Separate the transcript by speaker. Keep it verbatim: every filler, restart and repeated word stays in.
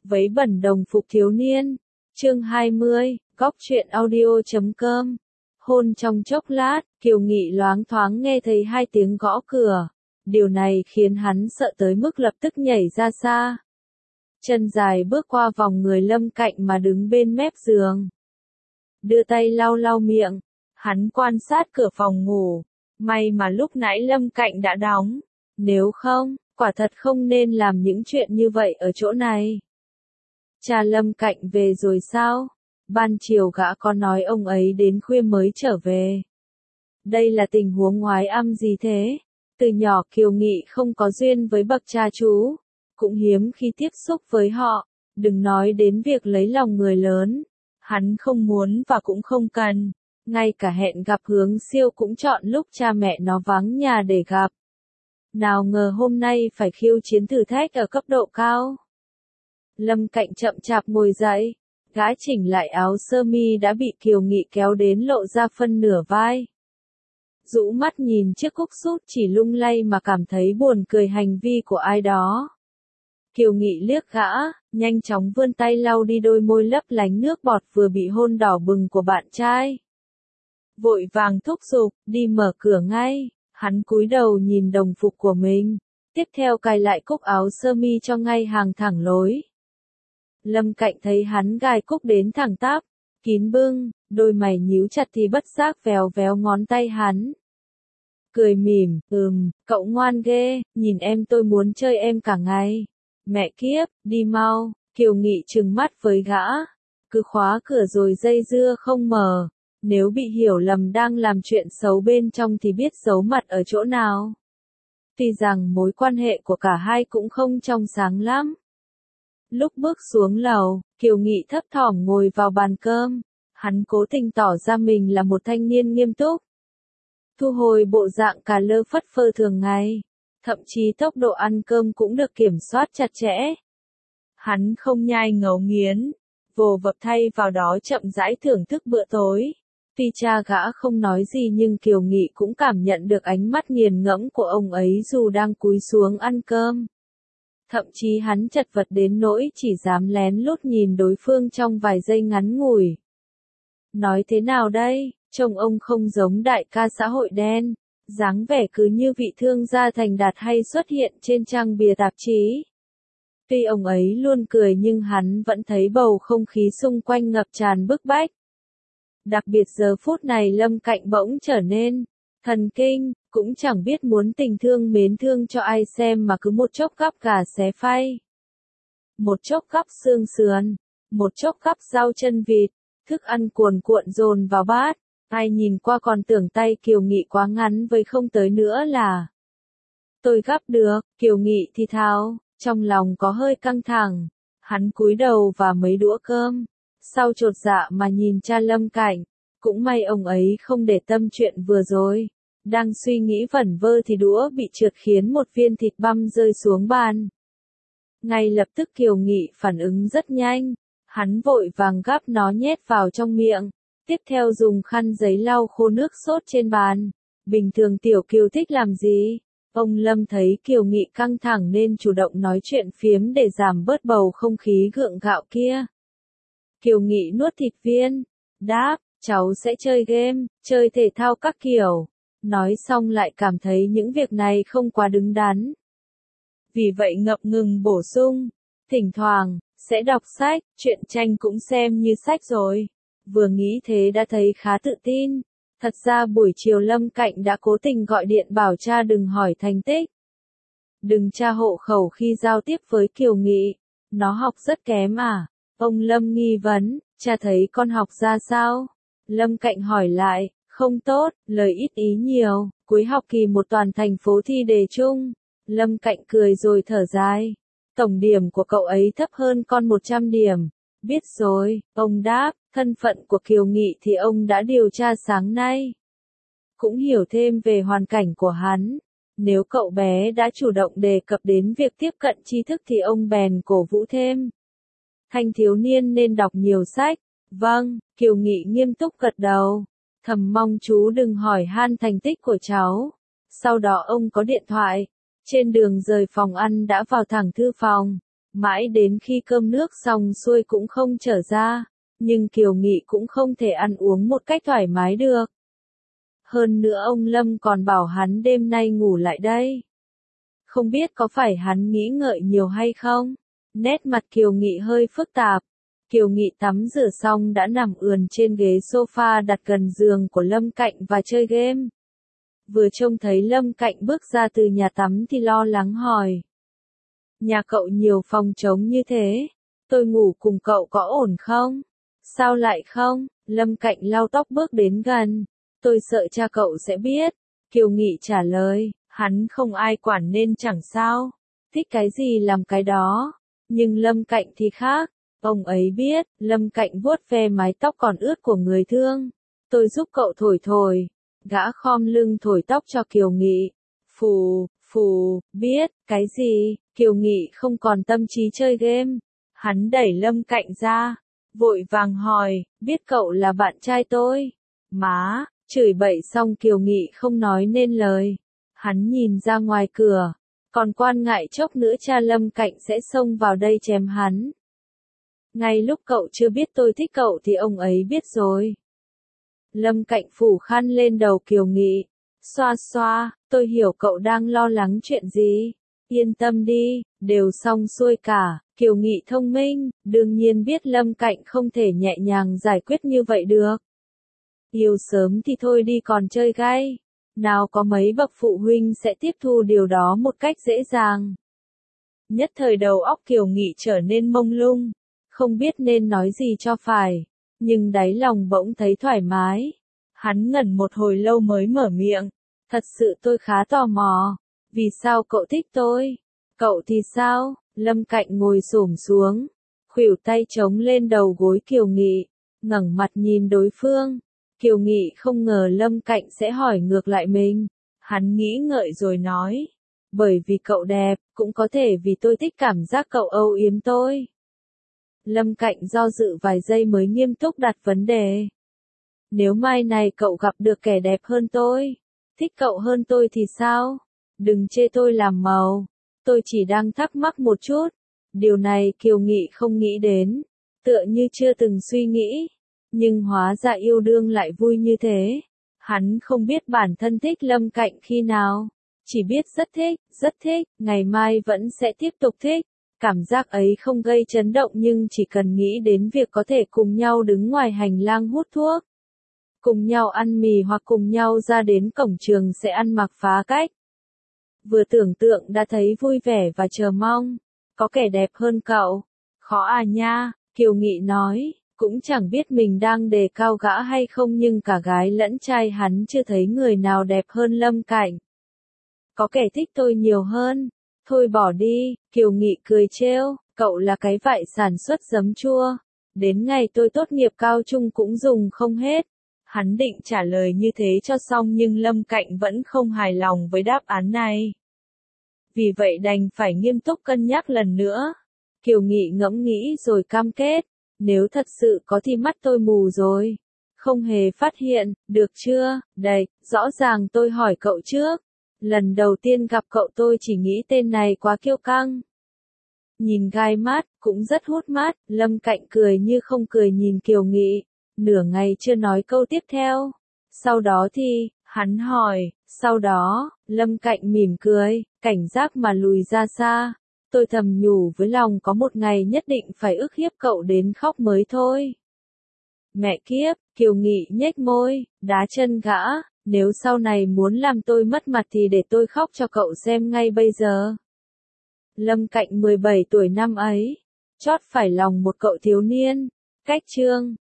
Speaker 1: Váy bẩn đồng phục thiếu niên. Chương hai mươi, góc truyện audio chấm com. Hôn trong chốc lát, Kiều Nghị loáng thoáng nghe thấy hai tiếng gõ cửa. Điều này khiến hắn sợ tới mức lập tức nhảy ra xa. Chân dài bước qua vòng người Lâm Cạnh mà đứng bên mép giường. Đưa tay lau lau miệng. Hắn quan sát cửa phòng ngủ. May mà lúc nãy Lâm Cạnh đã đóng. Nếu không, quả thật không nên làm những chuyện như vậy ở chỗ này. Cha Lâm Cạnh về rồi sao? Ban chiều gã có nói ông ấy đến khuya mới trở về. Đây là tình huống oái âm gì thế? Từ nhỏ Kiều Nghị không có duyên với bậc cha chú, cũng hiếm khi tiếp xúc với họ, đừng nói đến việc lấy lòng người lớn. Hắn không muốn và cũng không cần, ngay cả hẹn gặp Hướng Siêu cũng chọn lúc cha mẹ nó vắng nhà để gặp. Nào ngờ hôm nay phải khiêu chiến thử thách ở cấp độ cao. Lâm Cạnh chậm chạp ngồi dậy, gã chỉnh lại áo sơ mi đã bị Kiều Nghị kéo đến lộ ra phân nửa vai. Rũ mắt nhìn chiếc cúc sút chỉ lung lay mà cảm thấy buồn cười hành vi của ai đó. Kiều Nghị liếc gã, nhanh chóng vươn tay lau đi đôi môi lấp lánh nước bọt vừa bị hôn đỏ bừng của bạn trai. Vội vàng thúc giục, đi mở cửa ngay, hắn cúi đầu nhìn đồng phục của mình, tiếp theo cài lại cúc áo sơ mi cho ngay hàng thẳng lối. Lâm Cạnh thấy hắn gài cúc đến thẳng tắp, kín bưng, đôi mày nhíu chặt thì bất giác véo véo ngón tay hắn. Cười mỉm, ừm, cậu ngoan ghê, nhìn em tôi muốn chơi em cả ngày. Mẹ kiếp, đi mau, Kiều Nghị trừng mắt với gã. Cứ khóa cửa rồi dây dưa không mở, nếu bị hiểu lầm đang làm chuyện xấu bên trong thì biết giấu mặt ở chỗ nào. Tuy rằng mối quan hệ của cả hai cũng không trong sáng lắm. Lúc bước xuống lầu, Kiều Nghị thấp thỏm ngồi vào bàn cơm, hắn cố tình tỏ ra mình là một thanh niên nghiêm túc. Thu hồi bộ dạng cà lơ phất phơ thường ngày, thậm chí tốc độ ăn cơm cũng được kiểm soát chặt chẽ. Hắn không nhai ngấu nghiến, vồ vập thay vào đó chậm rãi thưởng thức bữa tối. Tuy cha gã không nói gì nhưng Kiều Nghị cũng cảm nhận được ánh mắt nghiền ngẫm của ông ấy dù đang cúi xuống ăn cơm. Thậm chí hắn chật vật đến nỗi chỉ dám lén lút nhìn đối phương trong vài giây ngắn ngủi. Nói thế nào đây, trông ông không giống đại ca xã hội đen, dáng vẻ cứ như vị thương gia thành đạt hay xuất hiện trên trang bìa tạp chí. Tuy ông ấy luôn cười nhưng hắn vẫn thấy bầu không khí xung quanh ngập tràn bức bách. Đặc biệt giờ phút này Lâm Cạnh bỗng trở nên thần kinh, cũng chẳng biết muốn tình thương mến thương cho ai xem mà cứ một chốc gắp gà xé phay, một chốc gắp xương sườn, một chốc gắp rau chân vịt, thức ăn cuồn cuộn dồn vào bát. Ai nhìn qua còn tưởng tay Kiều Nghị quá ngắn với không tới nữa là. Tôi gắp được, Kiều Nghị thì thào, trong lòng có hơi căng thẳng. Hắn cúi đầu và mấy đũa cơm, sau chột dạ mà nhìn cha Lâm Cạnh. Cũng may ông ấy không để tâm chuyện vừa rồi. Đang suy nghĩ vẩn vơ thì đũa bị trượt khiến một viên thịt băm rơi xuống bàn. Ngay lập tức Kiều Nghị phản ứng rất nhanh. Hắn vội vàng gắp nó nhét vào trong miệng. Tiếp theo dùng khăn giấy lau khô nước sốt trên bàn. Bình thường Tiểu Kiều thích làm gì? Ông Lâm thấy Kiều Nghị căng thẳng nên chủ động nói chuyện phiếm để giảm bớt bầu không khí gượng gạo kia. Kiều Nghị nuốt thịt viên. Đáp, cháu sẽ chơi game, chơi thể thao các kiểu. Nói xong lại cảm thấy những việc này không quá đứng đắn. Vì vậy ngập ngừng bổ sung. Thỉnh thoảng, sẽ đọc sách, truyện tranh cũng xem như sách rồi. Vừa nghĩ thế đã thấy khá tự tin. Thật ra buổi chiều Lâm Cạnh đã cố tình gọi điện bảo cha đừng hỏi thành tích. Đừng tra hộ khẩu khi giao tiếp với Kiều Nghị. Nó học rất kém à? Ông Lâm nghi vấn, cha thấy con học ra sao? Lâm Cạnh hỏi lại, không tốt, lời ít ý nhiều, cuối học kỳ một toàn thành phố thi đề chung. Lâm Cạnh cười rồi thở dài. Tổng điểm của cậu ấy thấp hơn con một trăm điểm. Biết rồi, ông đáp, thân phận của Kiều Nghị thì ông đã điều tra sáng nay. Cũng hiểu thêm về hoàn cảnh của hắn. Nếu cậu bé đã chủ động đề cập đến việc tiếp cận tri thức thì ông bèn cổ vũ thêm. Thanh thiếu niên nên đọc nhiều sách. Vâng, Kiều Nghị nghiêm túc gật đầu. Thầm mong chú đừng hỏi han thành tích của cháu. Sau đó ông có điện thoại. Trên đường rời phòng ăn đã vào thẳng thư phòng. Mãi đến khi cơm nước xong xuôi cũng không trở ra, nhưng Kiều Nghị cũng không thể ăn uống một cách thoải mái được. Hơn nữa ông Lâm còn bảo hắn đêm nay ngủ lại đây. Không biết có phải hắn nghĩ ngợi nhiều hay không? Nét mặt Kiều Nghị hơi phức tạp. Kiều Nghị tắm rửa xong đã nằm ườn trên ghế sofa đặt gần giường của Lâm Cạnh và chơi game. Vừa trông thấy Lâm Cạnh bước ra từ nhà tắm thì lo lắng hỏi. Nhà cậu nhiều phòng trống như thế, tôi ngủ cùng cậu có ổn không? Sao lại không? Lâm Cạnh lau tóc bước đến gần. Tôi sợ cha cậu sẽ biết. Kiều Nghị trả lời, hắn không ai quản nên chẳng sao. Thích cái gì làm cái đó. Nhưng Lâm Cạnh thì khác. Ông ấy biết, Lâm Cạnh vuốt ve mái tóc còn ướt của người thương. Tôi giúp cậu thổi thổi. Gã khom lưng thổi tóc cho Kiều Nghị. Phù, phù, biết, cái gì? Kiều Nghị không còn tâm trí chơi game. Hắn đẩy Lâm Cạnh ra. Vội vàng hỏi, biết cậu là bạn trai tôi. Má, chửi bậy xong Kiều Nghị không nói nên lời. Hắn nhìn ra ngoài cửa. Còn quan ngại chốc nữa cha Lâm Cạnh sẽ xông vào đây chém hắn. Ngay lúc cậu chưa biết tôi thích cậu thì ông ấy biết rồi. Lâm Cạnh phủ khăn lên đầu Kiều Nghị. Xoa xoa, tôi hiểu cậu đang lo lắng chuyện gì. Yên tâm đi, đều xong xuôi cả. Kiều Nghị thông minh, đương nhiên biết Lâm Cạnh không thể nhẹ nhàng giải quyết như vậy được. Yêu sớm thì thôi đi còn chơi gay. Nào có mấy bậc phụ huynh sẽ tiếp thu điều đó một cách dễ dàng. Nhất thời đầu óc Kiều Nghị trở nên mông lung. Không biết nên nói gì cho phải. Nhưng đáy lòng bỗng thấy thoải mái. Hắn ngẩn một hồi lâu mới mở miệng. Thật sự tôi khá tò mò. Vì sao cậu thích tôi? Cậu thì sao? Lâm Cạnh ngồi xổm xuống. Khuỷu tay chống lên đầu gối Kiều Nghị. Ngẩng mặt nhìn đối phương. Kiều Nghị không ngờ Lâm Cạnh sẽ hỏi ngược lại mình. Hắn nghĩ ngợi rồi nói. Bởi vì cậu đẹp, cũng có thể vì tôi thích cảm giác cậu âu yếm tôi. Lâm Cạnh do dự vài giây mới nghiêm túc đặt vấn đề. Nếu mai này cậu gặp được kẻ đẹp hơn tôi, thích cậu hơn tôi thì sao? Đừng chê tôi làm màu. Tôi chỉ đang thắc mắc một chút. Điều này Kiều Nghị không nghĩ đến. Tựa như chưa từng suy nghĩ. Nhưng hóa ra yêu đương lại vui như thế. Hắn không biết bản thân thích Lâm Cạnh khi nào. Chỉ biết rất thích, rất thích, ngày mai vẫn sẽ tiếp tục thích. Cảm giác ấy không gây chấn động nhưng chỉ cần nghĩ đến việc có thể cùng nhau đứng ngoài hành lang hút thuốc. Cùng nhau ăn mì hoặc cùng nhau ra đến cổng trường sẽ ăn mặc phá cách. Vừa tưởng tượng đã thấy vui vẻ và chờ mong. Có kẻ đẹp hơn cậu? Khó à nha, Kiều Nghị nói. Cũng chẳng biết mình đang đề cao gã hay không nhưng cả gái lẫn trai hắn chưa thấy người nào đẹp hơn Lâm Cạnh. Có kẻ thích tôi nhiều hơn. Thôi bỏ đi, Kiều Nghị cười trêu, cậu là cái vại sản xuất giấm chua. Đến ngày tôi tốt nghiệp cao trung cũng dùng không hết. Hắn định trả lời như thế cho xong nhưng Lâm Cạnh vẫn không hài lòng với đáp án này. Vì vậy đành phải nghiêm túc cân nhắc lần nữa. Kiều Nghị ngẫm nghĩ rồi cam kết. Nếu thật sự có thì mắt tôi mù rồi. Không hề phát hiện, được chưa? Đây, rõ ràng tôi hỏi cậu trước. Lần đầu tiên gặp cậu tôi chỉ nghĩ tên này quá kiêu căng. Nhìn gai mắt, cũng rất hút mắt, Lâm Cạnh cười như không cười nhìn Kiều Nghị. Nửa ngày chưa nói câu tiếp theo. Sau đó thì, hắn hỏi, sau đó, Lâm Cạnh mỉm cười, cảnh giác mà lùi ra xa. Tôi thầm nhủ với lòng có một ngày nhất định phải ức hiếp cậu đến khóc mới thôi. Mẹ kiếp, Kiều Nghị nhếch môi, đá chân gã, nếu sau này muốn làm tôi mất mặt thì để tôi khóc cho cậu xem ngay bây giờ. Lâm Cạnh mười bảy tuổi năm ấy, chót phải lòng một cậu thiếu niên, cách chương.